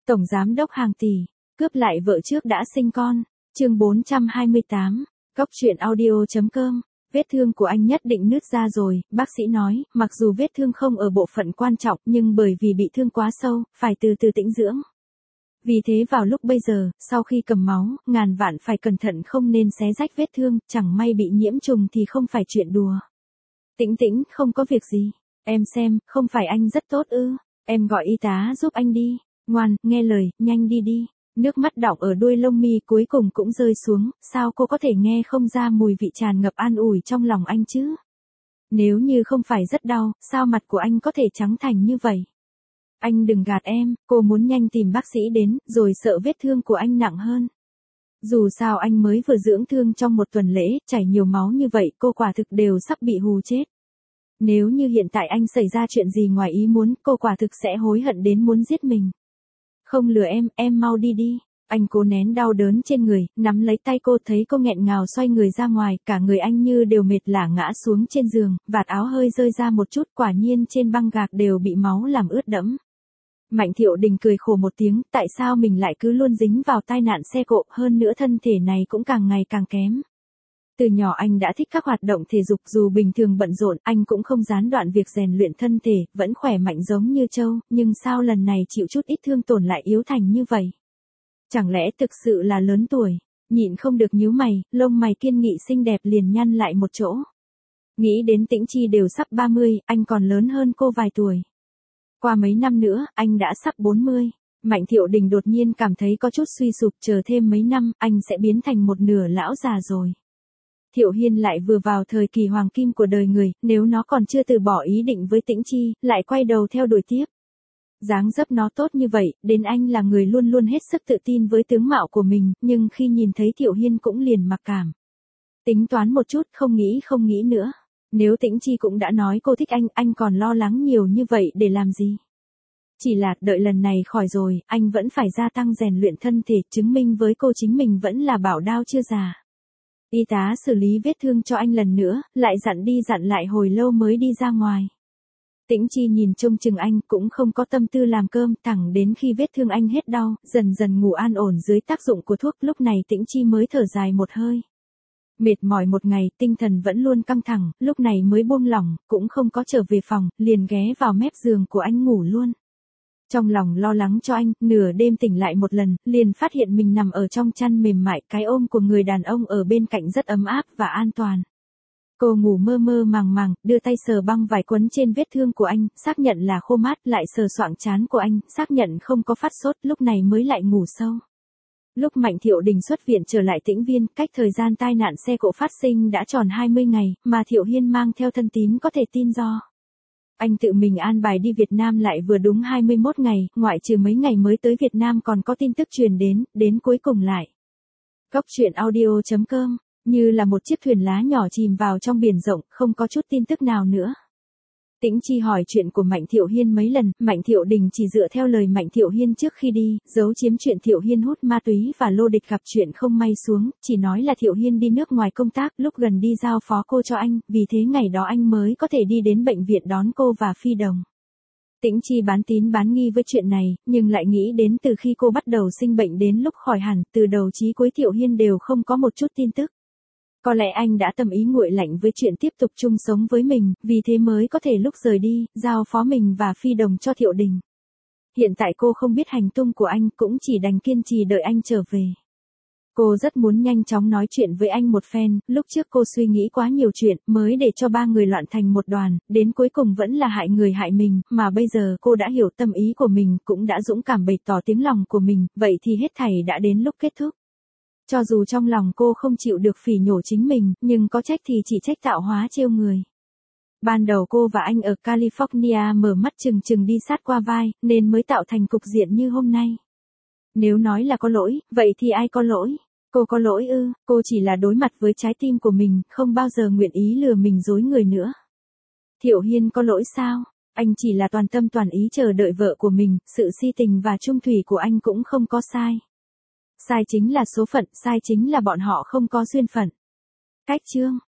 Tổng giám đốc hàng tỷ, cướp lại vợ trước đã sinh con. Chương 428, Cóc truyện audio.com. Vết thương của anh nhất định nứt ra rồi, bác sĩ nói, mặc dù vết thương không ở bộ phận quan trọng nhưng bởi vì bị thương quá sâu, phải từ từ tĩnh dưỡng. Vì thế vào lúc bây giờ, sau khi cầm máu, ngàn vạn phải cẩn thận không nên xé rách vết thương, chẳng may bị nhiễm trùng thì không phải chuyện đùa. Tĩnh tĩnh, không có việc gì. Em xem, không phải anh rất tốt ư. Em gọi y tá giúp anh đi. Ngoan, nghe lời, nhanh đi đi. Nước mắt đọng ở đuôi lông mi cuối cùng cũng rơi xuống, sao cô có thể nghe không ra mùi vị tràn ngập an ủi trong lòng anh chứ? Nếu như không phải rất đau, sao mặt của anh có thể trắng thành như vậy? Anh đừng gạt em, cô muốn nhanh tìm bác sĩ đến, rồi sợ vết thương của anh nặng hơn. Dù sao anh mới vừa dưỡng thương trong một tuần lễ, chảy nhiều máu như vậy, cô quả thực đều sắp bị hù chết. Nếu như hiện tại anh xảy ra chuyện gì ngoài ý muốn, cô quả thực sẽ hối hận đến muốn giết mình. Không lừa em mau đi đi. Anh cố nén đau đớn trên người, nắm lấy tay cô, thấy cô nghẹn ngào xoay người ra ngoài, cả người anh như đều mệt lả ngã xuống trên giường, vạt áo hơi rơi ra một chút, quả nhiên trên băng gạc đều bị máu làm ướt đẫm. Mạnh Thiệu Đình cười khổ một tiếng, tại sao mình lại cứ luôn dính vào tai nạn xe cộ, hơn nữa thân thể này cũng càng ngày càng kém. Từ nhỏ anh đã thích các hoạt động thể dục, dù bình thường bận rộn, anh cũng không gián đoạn việc rèn luyện thân thể, vẫn khỏe mạnh giống như trâu, nhưng sao lần này chịu chút ít thương tổn lại yếu thành như vậy? Chẳng lẽ thực sự là lớn tuổi? Nhịn không được nhíu mày, lông mày kiên nghị xinh đẹp liền nhăn lại một chỗ. Nghĩ đến Tĩnh Chi đều sắp 30, anh còn lớn hơn cô vài tuổi. Qua mấy năm nữa, anh đã sắp 40. Mạnh Thiệu Đình đột nhiên cảm thấy có chút suy sụp, chờ thêm mấy năm, anh sẽ biến thành một nửa lão già rồi. Thiệu Hiên lại vừa vào thời kỳ hoàng kim của đời người, nếu nó còn chưa từ bỏ ý định với Tĩnh Chi, lại quay đầu theo đuổi tiếp. Dáng dấp nó tốt như vậy, đến anh là người luôn luôn hết sức tự tin với tướng mạo của mình, nhưng khi nhìn thấy Thiệu Hiên cũng liền mặc cảm. Tính toán một chút, không nghĩ nữa. Nếu Tĩnh Chi cũng đã nói cô thích anh còn lo lắng nhiều như vậy để làm gì? Chỉ là, đợi lần này khỏi rồi, anh vẫn phải gia tăng rèn luyện thân thể, chứng minh với cô chính mình vẫn là bảo đao chưa già. Y tá xử lý vết thương cho anh lần nữa, lại dặn đi dặn lại hồi lâu mới đi ra ngoài. Tĩnh Chi nhìn trông chừng anh, cũng không có tâm tư làm cơm, thẳng đến khi vết thương anh hết đau, dần dần ngủ an ổn dưới tác dụng của thuốc, lúc này Tĩnh Chi mới thở dài một hơi. Mệt mỏi một ngày, tinh thần vẫn luôn căng thẳng, lúc này mới buông lỏng, cũng không có trở về phòng, liền ghé vào mép giường của anh ngủ luôn. Trong lòng lo lắng cho anh, nửa đêm tỉnh lại một lần, liền phát hiện mình nằm ở trong chăn mềm mại, cái ôm của người đàn ông ở bên cạnh rất ấm áp và an toàn. Cô ngủ mơ mơ màng màng, đưa tay sờ băng vải quấn trên vết thương của anh, xác nhận là khô mát, lại sờ soạng trán của anh, xác nhận không có phát sốt, lúc này mới lại ngủ sâu. Lúc Mạnh Thiệu Đình xuất viện trở lại Tĩnh Viên, cách thời gian tai nạn xe cộ phát sinh đã tròn 20 ngày, mà Thiệu Hiên mang theo thân tín có thể tin do. Anh tự mình an bài đi Việt Nam lại vừa đúng 21 ngày, ngoại trừ mấy ngày mới tới Việt Nam còn có tin tức truyền đến cuối cùng lại. Cóc truyện audio.com, như là một chiếc thuyền lá nhỏ chìm vào trong biển rộng, không có chút tin tức nào nữa. Tĩnh Chi hỏi chuyện của Mạnh Thiệu Hiên mấy lần, Mạnh Thiệu Đình chỉ dựa theo lời Mạnh Thiệu Hiên trước khi đi, giấu chiếm chuyện Thiệu Hiên hút ma túy và Lô Địch gặp chuyện không may xuống, chỉ nói là Thiệu Hiên đi nước ngoài công tác, lúc gần đi giao phó cô cho anh, vì thế ngày đó anh mới có thể đi đến bệnh viện đón cô và Phi Đồng. Tĩnh Chi bán tín bán nghi với chuyện này, nhưng lại nghĩ đến từ khi cô bắt đầu sinh bệnh đến lúc khỏi hẳn, từ đầu chí cuối Thiệu Hiên đều không có một chút tin tức. Có lẽ anh đã tâm ý nguội lạnh với chuyện tiếp tục chung sống với mình, vì thế mới có thể lúc rời đi, giao phó mình và Phi Đồng cho Thiệu Đình. Hiện tại cô không biết hành tung của anh, cũng chỉ đành kiên trì đợi anh trở về. Cô rất muốn nhanh chóng nói chuyện với anh một phen, lúc trước cô suy nghĩ quá nhiều chuyện, mới để cho ba người loạn thành một đoàn, đến cuối cùng vẫn là hại người hại mình, mà bây giờ cô đã hiểu tâm ý của mình, cũng đã dũng cảm bày tỏ tiếng lòng của mình, vậy thì hết thảy đã đến lúc kết thúc. Cho dù trong lòng cô không chịu được phỉ nhổ chính mình, nhưng có trách thì chỉ trách tạo hóa trêu người. Ban đầu cô và anh ở California mở mắt chừng chừng đi sát qua vai, nên mới tạo thành cục diện như hôm nay. Nếu nói là có lỗi, vậy thì ai có lỗi? Cô có lỗi ư? Cô chỉ là đối mặt với trái tim của mình, không bao giờ nguyện ý lừa mình dối người nữa. Thiệu Hiên có lỗi sao? Anh chỉ là toàn tâm toàn ý chờ đợi vợ của mình, sự si tình và trung thủy của anh cũng không có sai. Sai chính là số phận, sai chính là bọn họ không có duyên phận. Cách chương